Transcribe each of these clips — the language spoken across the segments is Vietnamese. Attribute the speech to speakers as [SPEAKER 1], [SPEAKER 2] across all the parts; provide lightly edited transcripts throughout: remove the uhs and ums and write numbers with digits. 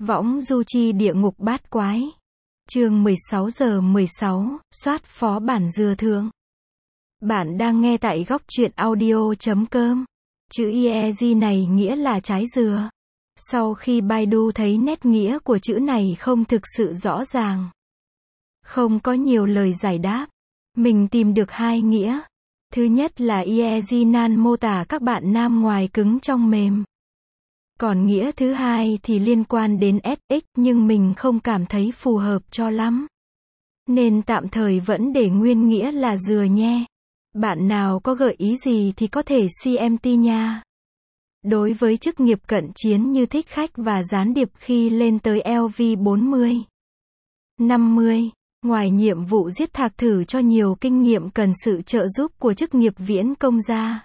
[SPEAKER 1] Võng du chi địa ngục bát quái. Chương 16 giờ 16, soát phó bản dừa thượng. Bạn đang nghe tại góc truyện audio.com. Chữ IEG này nghĩa là trái dừa. Sau khi Baidu thấy nét nghĩa của chữ này không thực sự rõ ràng, không có nhiều lời giải đáp, mình tìm được hai nghĩa. Thứ nhất là IEG nan mô tả các bạn nam ngoài cứng trong mềm. Còn nghĩa thứ hai thì liên quan đến SX nhưng mình không cảm thấy phù hợp cho lắm, nên tạm thời vẫn để nguyên nghĩa là dừa nhé. Bạn nào có gợi ý gì thì có thể CMT nha. Đối với chức nghiệp cận chiến như thích khách và gián điệp khi lên tới LV40, 50, ngoài nhiệm vụ giết thạc thử cho nhiều kinh nghiệm cần sự trợ giúp của chức nghiệp viễn công ra,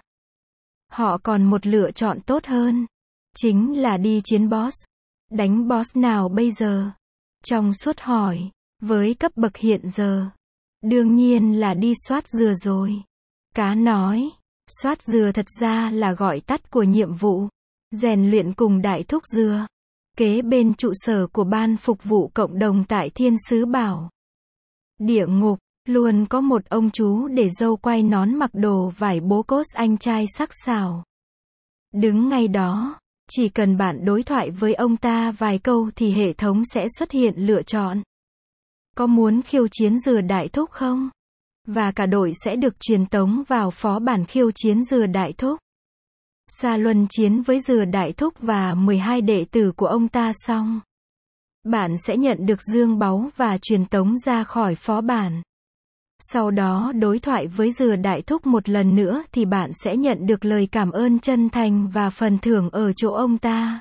[SPEAKER 1] họ còn một lựa chọn tốt hơn, chính là đi chiến boss. Đánh boss nào bây giờ? Trong suốt hỏi, với cấp bậc hiện giờ, đương nhiên là đi soát dừa rồi. Cá nói, soát dừa thật ra là gọi tắt của nhiệm vụ rèn luyện cùng đại thúc dừa, kế bên trụ sở của ban phục vụ cộng đồng tại Thiên Sứ Bảo. Địa ngục, luôn có một ông chú để râu quay nón mặc đồ vải bố cốt anh trai sắc sảo. Đứng ngay đó, chỉ cần bạn đối thoại với ông ta vài câu thì hệ thống sẽ xuất hiện lựa chọn. Có muốn khiêu chiến dừa đại thúc không? Và cả đội sẽ được truyền tống vào phó bản khiêu chiến dừa đại thúc. Sa luân chiến với dừa đại thúc và 12 đệ tử của ông ta xong, bạn sẽ nhận được dương báu và truyền tống ra khỏi phó bản. Sau đó đối thoại với dừa đại thúc một lần nữa thì bạn sẽ nhận được lời cảm ơn chân thành và phần thưởng ở chỗ ông ta.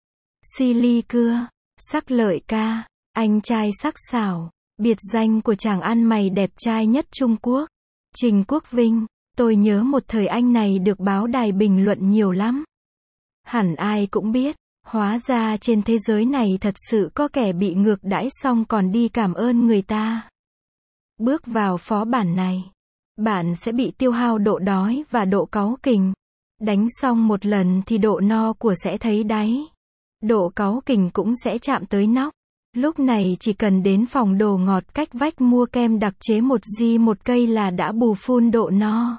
[SPEAKER 1] Silly cưa, sắc lợi ca, anh trai sắc sảo, biệt danh của chàng ăn mày đẹp trai nhất Trung Quốc, Trình Quốc Vinh. Tôi nhớ một thời anh này được báo đài bình luận nhiều lắm. Hẳn ai cũng biết, hóa ra trên thế giới này thật sự có kẻ bị ngược đãi xong còn đi cảm ơn người ta. Bước vào phó bản này, bạn sẽ bị tiêu hao độ đói và độ cáu kỉnh. Đánh xong một lần thì độ no của sẽ thấy đáy. Độ cáu kỉnh cũng sẽ chạm tới nóc. Lúc này chỉ cần đến phòng đồ ngọt cách vách mua kem đặc chế 1G một cây là đã bù phun độ no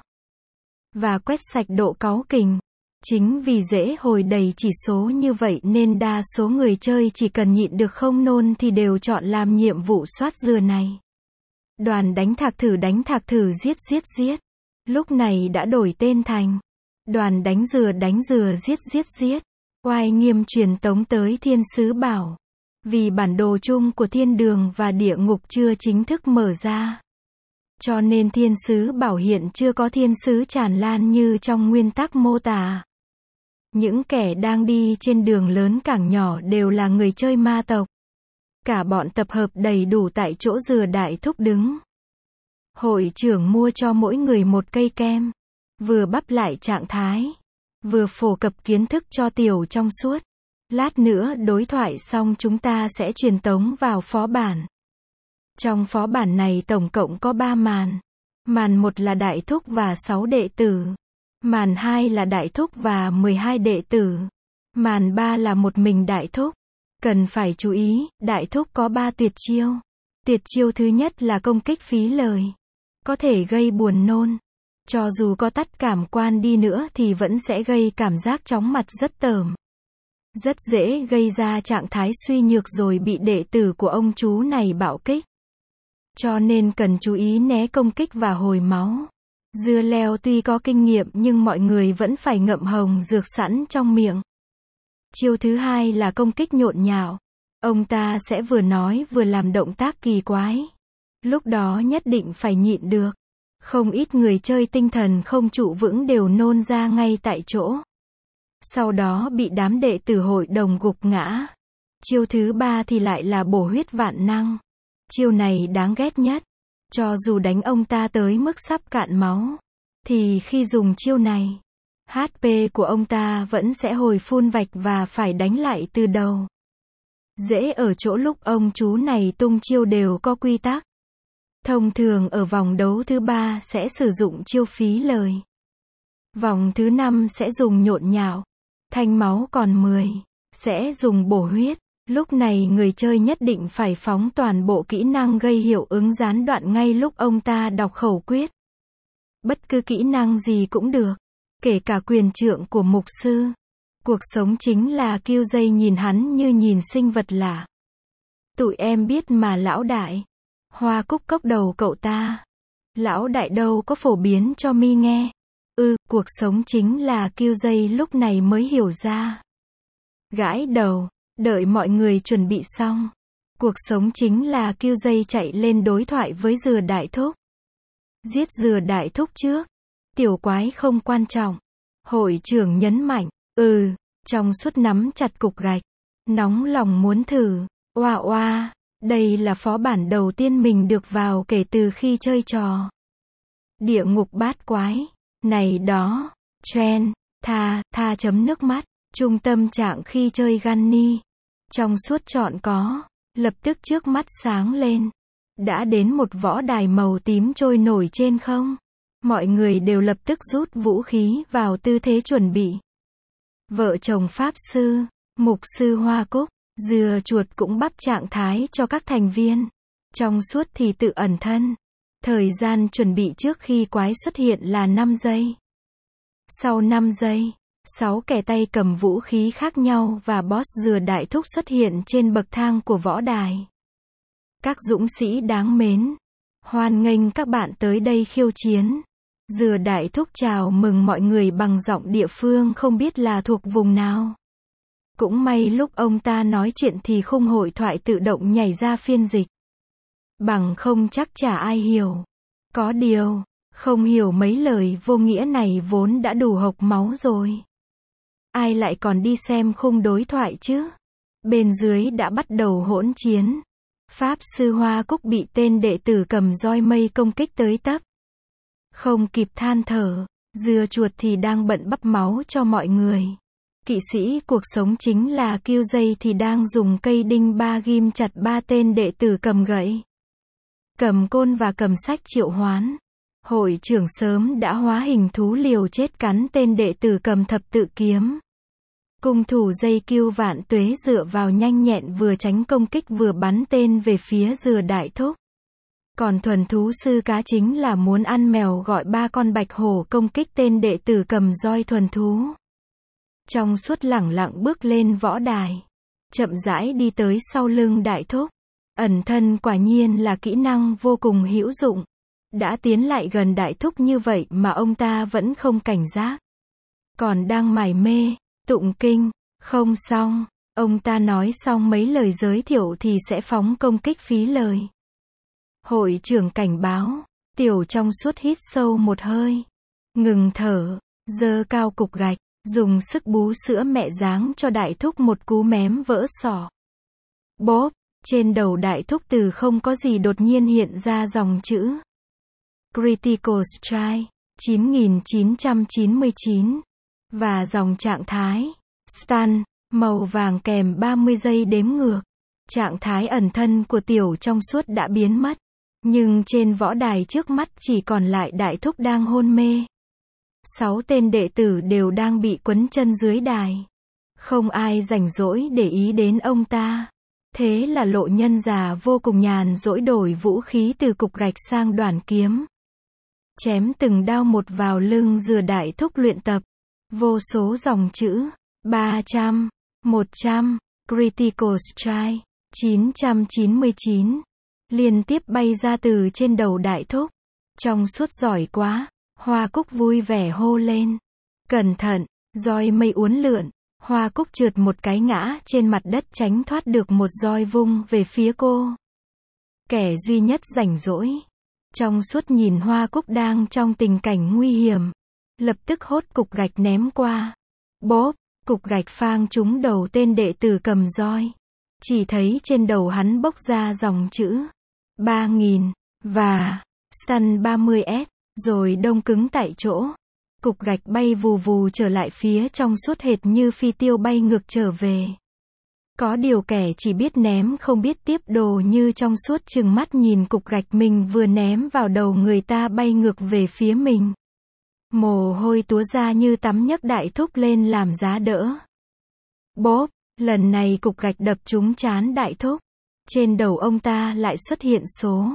[SPEAKER 1] và quét sạch độ cáu kỉnh. Chính vì dễ hồi đầy chỉ số như vậy nên đa số người chơi chỉ cần nhịn được không nôn thì đều chọn làm nhiệm vụ soát dừa này. Đoàn đánh thạc thử giết. Lúc này đã đổi tên thành đoàn đánh dừa giết. Oai nghiêm truyền tống tới Thiên Sứ Bảo. Vì bản đồ chung của thiên đường và địa ngục chưa chính thức mở ra, cho nên Thiên Sứ Bảo hiện chưa có thiên sứ tràn lan như trong nguyên tắc mô tả. Những kẻ đang đi trên đường lớn cảng nhỏ đều là người chơi ma tộc. Cả bọn tập hợp đầy đủ tại chỗ dừa đại thúc đứng. Hội trưởng mua cho mỗi người một cây kem, vừa bắp lại trạng thái, vừa phổ cập kiến thức cho tiểu trong suốt. Lát nữa đối thoại xong chúng ta sẽ truyền tống vào phó bản. Trong phó bản này tổng cộng có 3 màn. Màn 1 là đại thúc và 6 đệ tử. Màn 2 là đại thúc và 12 đệ tử. Màn 3 là một mình đại thúc. Cần phải chú ý, đại thúc có 3 tuyệt chiêu. Tuyệt chiêu thứ nhất là công kích phí lời. Có thể gây buồn nôn. Cho dù có tắt cảm quan đi nữa thì vẫn sẽ gây cảm giác chóng mặt rất tởm. Rất dễ gây ra trạng thái suy nhược rồi bị đệ tử của ông chú này bạo kích. Cho nên cần chú ý né công kích và hồi máu. Dưa leo tuy có kinh nghiệm nhưng mọi người vẫn phải ngậm hồng dược sẵn trong miệng. Chiêu thứ hai là công kích nhộn nhạo. Ông ta sẽ vừa nói vừa làm động tác kỳ quái. Lúc đó nhất định phải nhịn được. Không ít người chơi tinh thần không trụ vững đều nôn ra ngay tại chỗ. Sau đó bị đám đệ tử hội đồng gục ngã. Chiêu thứ ba thì lại là bổ huyết vạn năng. Chiêu này đáng ghét nhất. Cho dù đánh ông ta tới mức sắp cạn máu, thì khi dùng chiêu này, HP của ông ta vẫn sẽ hồi phun vạch và phải đánh lại từ đầu. Dễ ở chỗ lúc ông chú này tung chiêu đều có quy tắc. Thông thường ở vòng đấu thứ 3 sẽ sử dụng chiêu phí lời. Vòng thứ 5 sẽ dùng nhộn nhạo. Thanh máu còn 10, sẽ dùng bổ huyết. Lúc này người chơi nhất định phải phóng toàn bộ kỹ năng gây hiệu ứng gián đoạn ngay lúc ông ta đọc khẩu quyết. Bất cứ kỹ năng gì cũng được, kể cả quyền trượng của mục sư. Cuộc sống chính là kiêu dây nhìn hắn như nhìn sinh vật lạ. Tụi em biết mà lão đại. Hoa cúc cốc đầu cậu ta. Lão đại đâu có phổ biến cho mi nghe. Cuộc sống chính là kiêu dây lúc này mới hiểu ra. Gãi đầu, đợi mọi người chuẩn bị xong. Cuộc sống chính là kiêu dây chạy lên đối thoại với dừa đại thúc. Giết dừa đại thúc trước. Tiểu quái không quan trọng. Hội trưởng nhấn mạnh. Trong suốt nắm chặt cục gạch. Nóng lòng muốn thử. Oa oa, đây là phó bản đầu tiên mình được vào kể từ khi chơi trò Địa ngục bát quái. Này đó, Tren, tha chấm nước mắt. Trung tâm trạng khi chơi Gunny. Trong suốt chọn có. Lập tức trước mắt sáng lên. Đã đến một võ đài màu tím trôi nổi trên không. Mọi người đều lập tức rút vũ khí vào tư thế chuẩn bị. Vợ chồng Pháp Sư, Mục sư Hoa Cúc, Dừa chuột cũng bắp trạng thái cho các thành viên. Trong suốt thì tự ẩn thân. Thời gian chuẩn bị trước khi quái xuất hiện là 5 giây. Sau 5 giây, 6 kẻ tay cầm vũ khí khác nhau và boss dừa đại thúc xuất hiện trên bậc thang của võ đài. Các dũng sĩ đáng mến, hoan nghênh các bạn tới đây khiêu chiến. Dừa đại thúc chào mừng mọi người bằng giọng địa phương không biết là thuộc vùng nào. Cũng may lúc ông ta nói chuyện thì khung hội thoại tự động nhảy ra phiên dịch. Bằng không chắc chả ai hiểu. Có điều, không hiểu mấy lời vô nghĩa này vốn đã đủ hộc máu rồi. Ai lại còn đi xem khung đối thoại chứ? Bên dưới đã bắt đầu hỗn chiến. Pháp sư Hoa Cúc bị tên đệ tử cầm roi mây công kích tới tấp. Không kịp than thở, dừa chuột thì đang bận bắp máu cho mọi người. Kỵ sĩ cuộc sống chính là kiêu dây thì đang dùng cây đinh ba ghim chặt 3 tên đệ tử cầm gậy, cầm côn và cầm sách triệu hoán. Hội trưởng sớm đã hóa hình thú liều chết cắn tên đệ tử cầm thập tự kiếm. Cung thủ dây kiêu vạn tuế dựa vào nhanh nhẹn vừa tránh công kích vừa bắn tên về phía dừa đại thúc. Còn thuần thú sư cá chính là muốn ăn mèo gọi 3 con bạch hổ công kích tên đệ tử cầm roi thuần thú. Trong suốt lẳng lặng bước lên võ đài, chậm rãi đi tới sau lưng đại thúc. Ẩn thân quả nhiên là kỹ năng vô cùng hữu dụng. Đã tiến lại gần đại thúc như vậy mà ông ta vẫn không cảnh giác. Còn đang mải mê, tụng kinh, không xong. Ông ta nói xong mấy lời giới thiệu thì sẽ phóng công kích phí lời. Hội trưởng cảnh báo, tiểu trong suốt hít sâu một hơi. Ngừng thở, giơ cao cục gạch, dùng sức bú sữa mẹ giáng cho đại thúc một cú mém vỡ sọ. Bốp, trên đầu đại thúc từ không có gì đột nhiên hiện ra dòng chữ. Critical Strike, 9999. Và dòng trạng thái, Stun, màu vàng kèm 30 giây đếm ngược. Trạng thái ẩn thân của tiểu trong suốt đã biến mất. Nhưng trên võ đài trước mắt chỉ còn lại đại thúc đang hôn mê. 6 tên đệ tử đều đang bị quấn chân dưới đài. Không ai rảnh rỗi để ý đến ông ta. Thế là lộ nhân già vô cùng nhàn rỗi đổi vũ khí từ cục gạch sang đoản kiếm. Chém từng đao một vào lưng dừa đại thúc luyện tập. Vô số dòng chữ. 300, 100, Critical Strike, 999. Liên tiếp bay ra từ trên đầu đại thúc. Trong suốt giỏi quá. Hoa Cúc vui vẻ hô lên. Cẩn thận, roi mây uốn lượn. Hoa Cúc trượt một cái ngã trên mặt đất tránh thoát được một roi vung về phía cô. Kẻ duy nhất rảnh rỗi. Trong suốt nhìn Hoa Cúc đang trong tình cảnh nguy hiểm. Lập tức hốt cục gạch ném qua. Bốp, cục gạch phang trúng đầu tên đệ tử cầm roi. Chỉ thấy trên đầu hắn bốc ra dòng chữ 3000 và Stun 30S. Rồi đông cứng tại chỗ. Cục gạch bay vù vù trở lại phía trong suốt hệt như phi tiêu bay ngược trở về. Có điều kẻ chỉ biết ném không biết tiếp đồ như trong suốt trừng mắt nhìn cục gạch mình vừa ném vào đầu người ta bay ngược về phía mình. Mồ hôi túa ra như tắm nhấc đại thúc lên làm giá đỡ. Bốp, Lần này cục gạch đập trúng trán đại thúc. Trên đầu ông ta lại xuất hiện số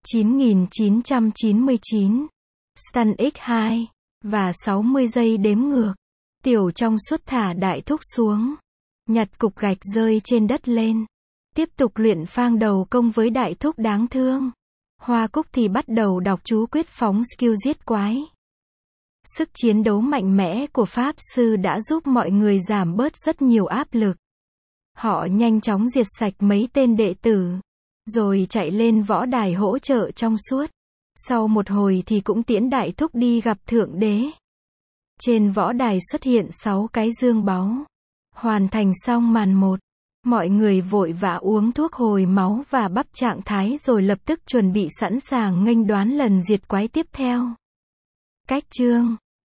[SPEAKER 1] 9999, Stun X2, và 60 giây đếm ngược. Tiểu trong suốt thả đại thúc xuống. Nhặt cục gạch rơi trên đất lên. Tiếp tục luyện phang đầu công với đại thúc đáng thương. Hoa Cúc thì bắt đầu đọc chú quyết phóng skill giết quái. Sức chiến đấu mạnh mẽ của Pháp Sư đã giúp mọi người giảm bớt rất nhiều áp lực. Họ nhanh chóng diệt sạch mấy tên đệ tử. Rồi chạy lên võ đài hỗ trợ trong suốt. Sau một hồi thì cũng tiễn đại thúc đi gặp Thượng Đế. Trên võ đài xuất hiện 6 cái dương báu. Hoàn thành xong màn 1. Mọi người vội vã uống thuốc hồi máu và bắp trạng thái rồi lập tức chuẩn bị sẵn sàng nghênh đoán lần diệt quái tiếp theo. Cách chương